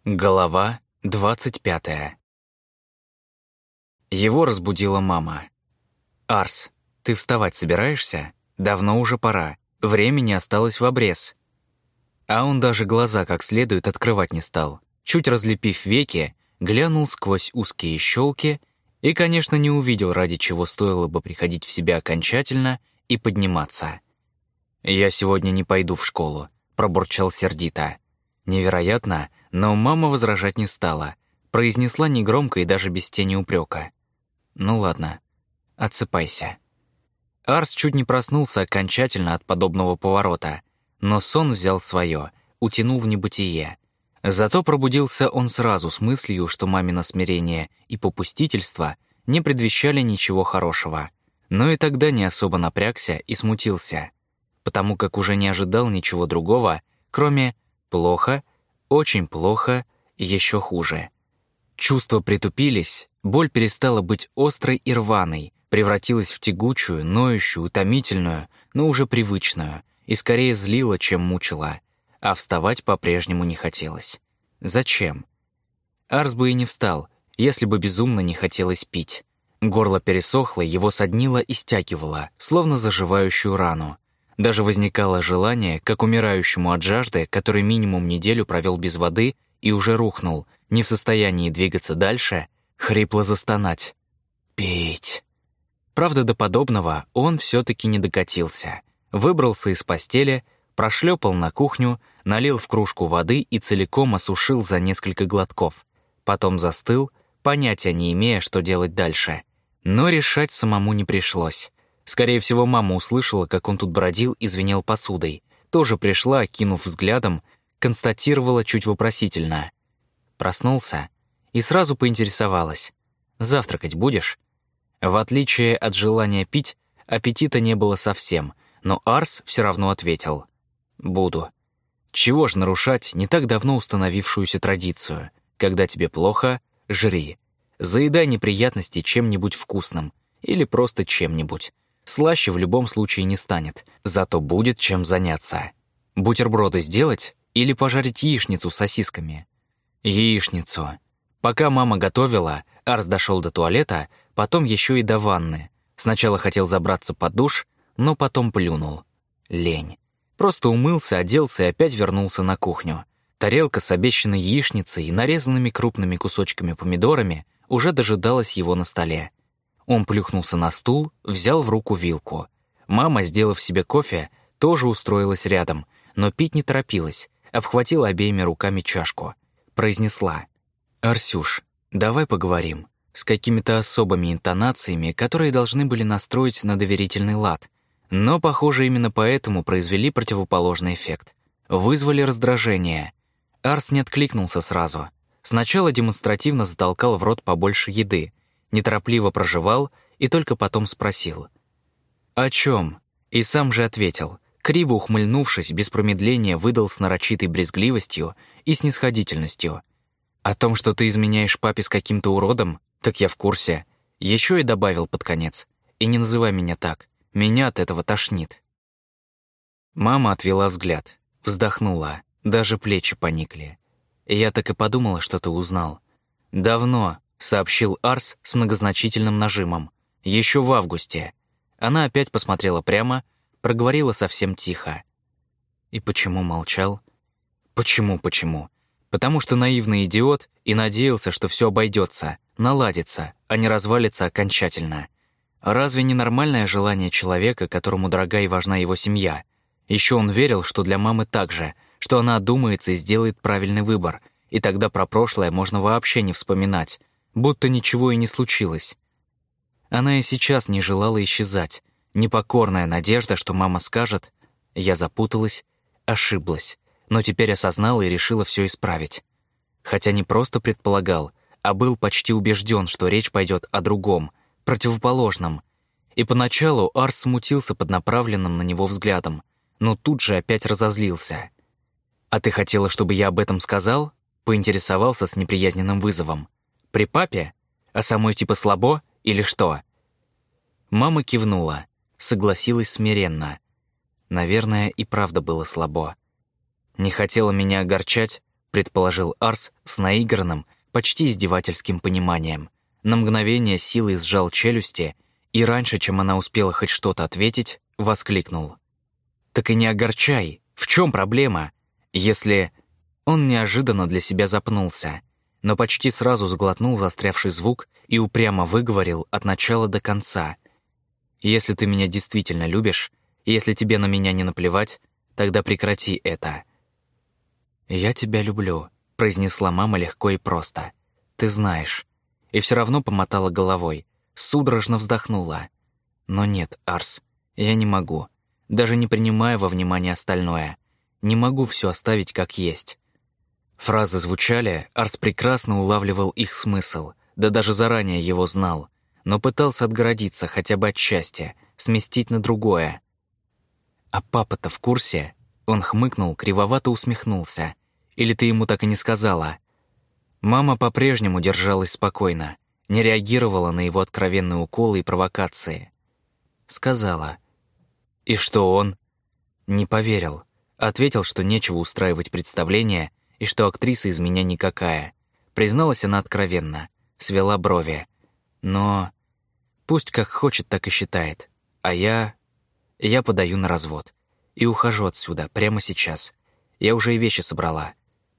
Глава 25. Его разбудила мама. «Арс, ты вставать собираешься? Давно уже пора. Времени осталось в обрез». А он даже глаза как следует открывать не стал. Чуть разлепив веки, глянул сквозь узкие щелки и, конечно, не увидел, ради чего стоило бы приходить в себя окончательно и подниматься. «Я сегодня не пойду в школу», — пробурчал сердито. Невероятно, но мама возражать не стала. Произнесла негромко и даже без тени упрека. «Ну ладно, отсыпайся». Арс чуть не проснулся окончательно от подобного поворота, но сон взял свое, утянул в небытие. Зато пробудился он сразу с мыслью, что мамино смирение и попустительство не предвещали ничего хорошего. Но и тогда не особо напрягся и смутился, потому как уже не ожидал ничего другого, кроме «плохо», «очень плохо», «еще хуже». Чувства притупились, боль перестала быть острой и рваной, превратилась в тягучую, ноющую, утомительную, но уже привычную, и скорее злила, чем мучила, а вставать по-прежнему не хотелось. Зачем? Арс бы и не встал, если бы безумно не хотелось пить. Горло пересохло, его соднило и стягивало, словно заживающую рану. Даже возникало желание, как умирающему от жажды, который минимум неделю провел без воды и уже рухнул, не в состоянии двигаться дальше, хрипло застонать. «Пить». Правда, до подобного он все-таки не докатился. Выбрался из постели, прошлепал на кухню, налил в кружку воды и целиком осушил за несколько глотков. Потом застыл, понятия не имея, что делать дальше. Но решать самому не пришлось. Скорее всего, мама услышала, как он тут бродил и звенел посудой. Тоже пришла, окинув взглядом, констатировала чуть вопросительно. Проснулся и сразу поинтересовалась. «Завтракать будешь?» В отличие от желания пить, аппетита не было совсем, но Арс все равно ответил. «Буду». Чего ж нарушать не так давно установившуюся традицию? Когда тебе плохо, жри. Заедай неприятности чем-нибудь вкусным или просто чем-нибудь. Слаще в любом случае не станет, зато будет чем заняться. Бутерброды сделать или пожарить яичницу с сосисками? Яичницу. Пока мама готовила, Арс дошел до туалета, потом еще и до ванны. Сначала хотел забраться под душ, но потом плюнул. Лень. Просто умылся, оделся и опять вернулся на кухню. Тарелка с обещанной яичницей и нарезанными крупными кусочками помидорами уже дожидалась его на столе. Он плюхнулся на стул, взял в руку вилку. Мама, сделав себе кофе, тоже устроилась рядом, но пить не торопилась, обхватила обеими руками чашку. Произнесла: «Арсюш, давай поговорим». С какими-то особыми интонациями, которые должны были настроить на доверительный лад. Но, похоже, именно поэтому произвели противоположный эффект. Вызвали раздражение. Арс не откликнулся сразу. Сначала демонстративно затолкал в рот побольше еды, неторопливо прожевал и только потом спросил. «О чем?» И сам же ответил. Криво ухмыльнувшись, без промедления выдал с нарочитой брезгливостью и снисходительностью. «О том, что ты изменяешь папе с каким-то уродом? Так я в курсе». Еще и добавил под конец. «И не называй меня так. Меня от этого тошнит». Мама отвела взгляд, вздохнула, даже плечи поникли. «Я так и подумала, что ты узнал». «Давно», — сообщил Арс с многозначительным нажимом. «Еще в августе». Она опять посмотрела прямо, проговорила совсем тихо. «И почему молчал?» «Почему? Потому что наивный идиот и надеялся, что все обойдется, наладится, а не развалится окончательно. Разве не нормальное желание человека, которому дорога и важна его семья? Еще он верил, что для мамы так же, что она одумается и сделает правильный выбор, и тогда про прошлое можно вообще не вспоминать, будто ничего и не случилось. Она и сейчас не желала исчезать. Непокорная надежда, что мама скажет: «Я запуталась, ошиблась», но теперь осознала и решила все исправить. Хотя не просто предполагал, а был почти убежден, что речь пойдет о другом, противоположном. И поначалу Арс смутился под направленным на него взглядом, но тут же опять разозлился. «А ты хотела, чтобы я об этом сказал?» Поинтересовался с неприязненным вызовом. «При папе? А самой типа слабо или что?» Мама кивнула, согласилась смиренно. Наверное, и правда было слабо. Не хотела меня огорчать, предположил Арс с наигранным, почти издевательским пониманием. На мгновение силой сжал челюсти и раньше, чем она успела хоть что-то ответить, воскликнул. «Так и не огорчай. В чем проблема? Если...» Он неожиданно для себя запнулся, но почти сразу сглотнул застрявший звук и упрямо выговорил от начала до конца. «Если ты меня действительно любишь, если тебе на меня не наплевать, тогда прекрати это». «Я тебя люблю», — произнесла мама легко и просто. «Ты знаешь». И все равно помотала головой, судорожно вздохнула. «Но нет, Арс, я не могу, даже не принимая во внимание остальное. Не могу все оставить как есть». Фразы звучали, Арс прекрасно улавливал их смысл, да даже заранее его знал, но пытался отгородиться хотя бы от счастья, сместить на другое. «А папа-то в курсе?» Он хмыкнул, кривовато усмехнулся. «Или ты ему так и не сказала?» Мама по-прежнему держалась спокойно, не реагировала на его откровенные уколы и провокации. Сказала. «И что он?» Не поверил. Ответил, что нечего устраивать представление и что актриса из меня никакая. Призналась она откровенно, свела брови. Но пусть как хочет, так и считает. А я подаю на развод. И ухожу отсюда, прямо сейчас. Я уже и вещи собрала.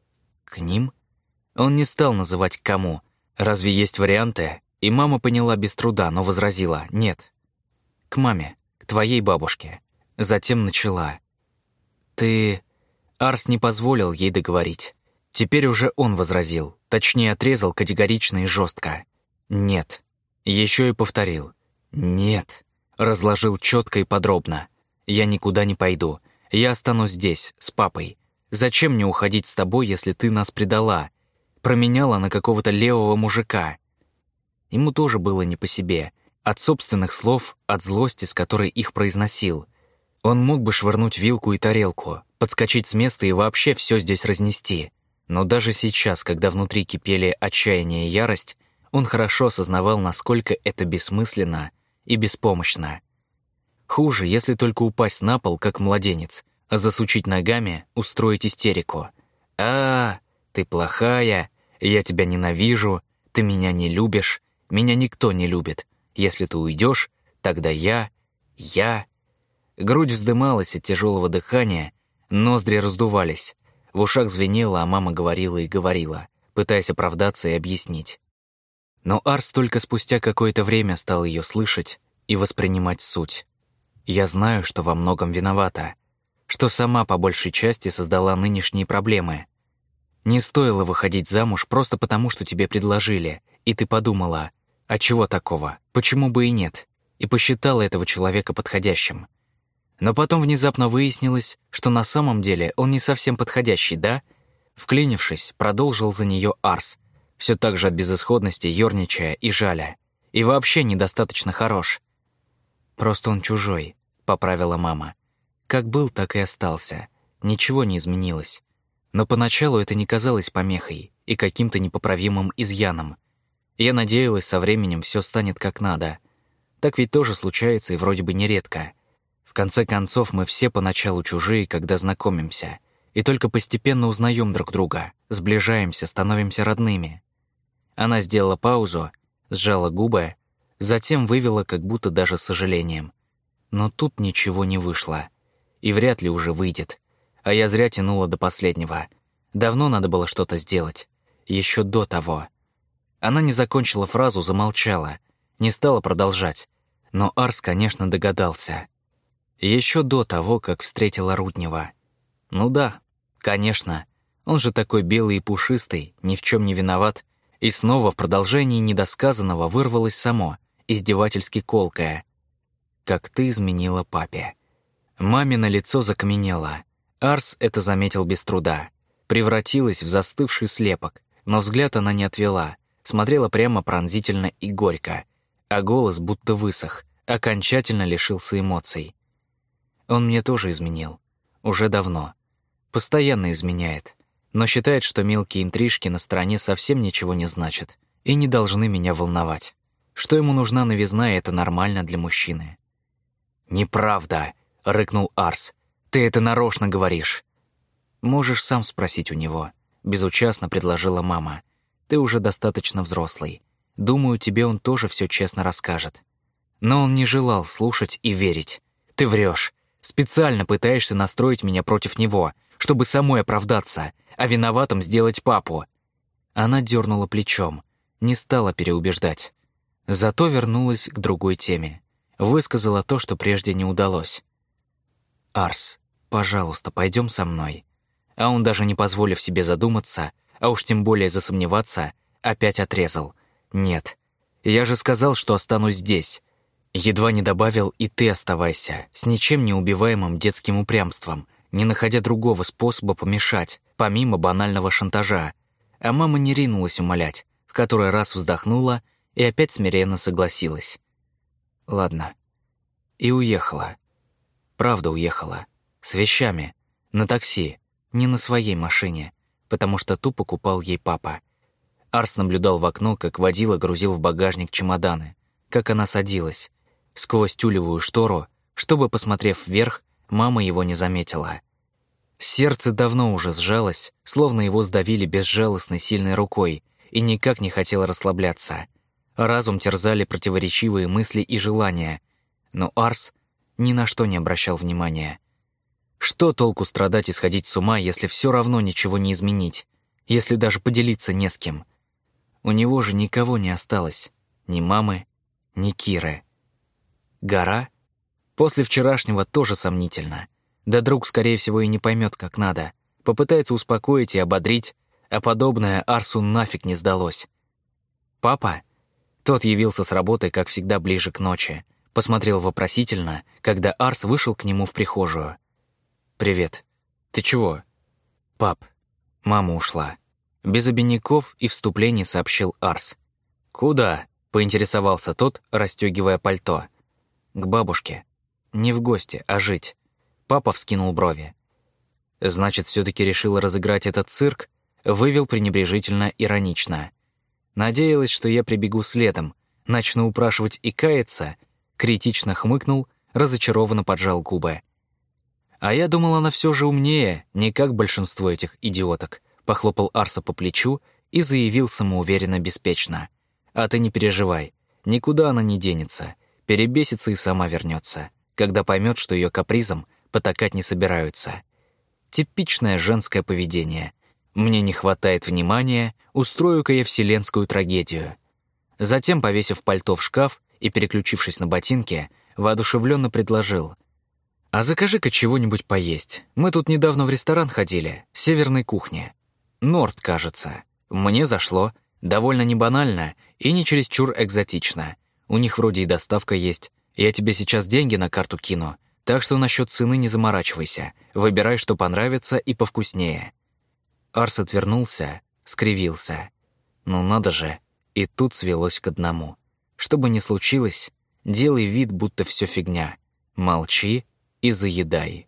К ним? Он не стал называть к кому. Разве есть варианты? И мама поняла без труда, но возразила «нет». К маме, к твоей бабушке. Затем начала. «Ты...» Арс не позволил ей договорить. Теперь уже он возразил, точнее отрезал категорично и жестко. «Нет». Еще и повторил. «Нет». Разложил четко и подробно. «Я никуда не пойду. Я останусь здесь, с папой. Зачем мне уходить с тобой, если ты нас предала? Променяла на какого-то левого мужика». Ему тоже было не по себе. От собственных слов, от злости, с которой их произносил. Он мог бы швырнуть вилку и тарелку, подскочить с места и вообще все здесь разнести. Но даже сейчас, когда внутри кипели отчаяние и ярость, он хорошо осознавал, насколько это бессмысленно и беспомощно. Хуже, если только упасть на пол, как младенец, а засучить ногами, устроить истерику. Ты плохая, я тебя ненавижу, ты меня не любишь, меня никто не любит. Если ты уйдешь, тогда я... Грудь вздымалась от тяжелого дыхания, ноздри раздувались. В ушах звенело, а мама говорила и говорила, пытаясь оправдаться и объяснить. Но Арс только спустя какое-то время стал ее слышать и воспринимать суть. «Я знаю, что во многом виновата, что сама по большей части создала нынешние проблемы. Не стоило выходить замуж просто потому, что тебе предложили, и ты подумала, а чего такого, почему бы и нет, и посчитала этого человека подходящим. Но потом внезапно выяснилось, что на самом деле он не совсем подходящий, да?» Вклинившись, продолжил за нее Арс, все так же от безысходности ерничая и жаля. И вообще недостаточно хорош. «Просто он чужой», — поправила мама. «Как был, так и остался. Ничего не изменилось. Но поначалу это не казалось помехой и каким-то непоправимым изъяном. Я надеялась, со временем все станет как надо. Так ведь тоже случается и вроде бы нередко. В конце концов, мы все поначалу чужие, когда знакомимся, и только постепенно узнаем друг друга, сближаемся, становимся родными». Она сделала паузу, сжала губы, затем вывела как будто даже с сожалением. Но тут ничего не вышло. И вряд ли уже выйдет. А я зря тянула до последнего. Давно надо было что-то сделать. Еще до того. Она не закончила фразу, замолчала. Не стала продолжать. Но Арс, конечно, догадался. Еще до того, как встретила Руднева. Ну да, конечно. Он же такой белый и пушистый, ни в чем не виноват. И снова в продолжении недосказанного вырвалось само, издевательски колкое. «Как ты изменила папе». Мамино лицо закаменело. Арс это заметил без труда. Превратилась в застывший слепок, но взгляд она не отвела, смотрела прямо пронзительно и горько, а голос будто высох, окончательно лишился эмоций. Он мне тоже изменил. Уже давно. Постоянно изменяет. Но считает, что мелкие интрижки на стороне совсем ничего не значат и не должны меня волновать. Что ему нужна новизна, и это нормально для мужчины. «Неправда!» — рыкнул Арс. «Ты это нарочно говоришь!» «Можешь сам спросить у него», — безучастно предложила мама. «Ты уже достаточно взрослый. Думаю, тебе он тоже все честно расскажет». Но он не желал слушать и верить. «Ты врешь. Специально пытаешься настроить меня против него, чтобы самой оправдаться, а виноватым сделать папу». Она дернула плечом, не стала переубеждать. Зато вернулась к другой теме. Высказала то, что прежде не удалось. «Арс, пожалуйста, пойдем со мной». А он, даже не позволив себе задуматься, а уж тем более засомневаться, опять отрезал. «Нет, я же сказал, что останусь здесь». Едва не добавил: «И ты оставайся», с ничем не убиваемым детским упрямством, не находя другого способа помешать, помимо банального шантажа. А мама не ринулась умолять, в который раз вздохнула и опять смиренно согласилась. Ладно. И уехала. Правда уехала. С вещами. На такси. Не на своей машине. Потому что ту покупал ей папа. Арс наблюдал в окно, как водила грузил в багажник чемоданы. Как она садилась. Сквозь тюлевую штору, чтобы, посмотрев вверх, мама его не заметила. Сердце давно уже сжалось, словно его сдавили безжалостной сильной рукой, и никак не хотело расслабляться. Разум терзали противоречивые мысли и желания, но Арс ни на что не обращал внимания. Что толку страдать и сходить с ума, если все равно ничего не изменить, если даже поделиться не с кем? У него же никого не осталось, ни мамы, ни Киры. Гора? После вчерашнего тоже сомнительно. Да друг, скорее всего, и не поймет, как надо. Попытается успокоить и ободрить, а подобное Арсу нафиг не сдалось. «Папа?» Тот явился с работы, как всегда, ближе к ночи. Посмотрел вопросительно, когда Арс вышел к нему в прихожую. «Привет. Ты чего?» «Пап, мама ушла». Без обиняков и вступлений сообщил Арс. «Куда?» — поинтересовался тот, расстегивая пальто. «К бабушке. Не в гости, а жить». Папа вскинул брови. «Значит, все-таки решила разыграть этот цирк?» Вывел пренебрежительно иронично. Надеялась, что я прибегу следом, начну упрашивать и каяться, критично хмыкнул, разочарованно поджал губы. «А я думал, она все же умнее, не как большинство этих идиоток», похлопал Арса по плечу и заявил самоуверенно беспечно. «А ты не переживай, никуда она не денется, перебесится и сама вернется, когда поймет, что ее капризом потакать не собираются». Типичное женское поведение. Мне не хватает внимания, устрою-ка я вселенскую трагедию. Затем, повесив пальто в шкаф и переключившись на ботинки, воодушевленно предложил: «А закажи-ка чего-нибудь поесть. Мы тут недавно в ресторан ходили, северной кухни. Норд, кажется. Мне зашло, довольно небанально и не чересчур экзотично. У них вроде и доставка есть. Я тебе сейчас деньги на карту кину, так что насчет цены не заморачивайся. Выбирай, что понравится и повкуснее». Арс отвернулся, скривился. Ну надо же, и тут свелось к одному. Что бы ни случилось, делай вид, будто все фигня. Молчи и заедай.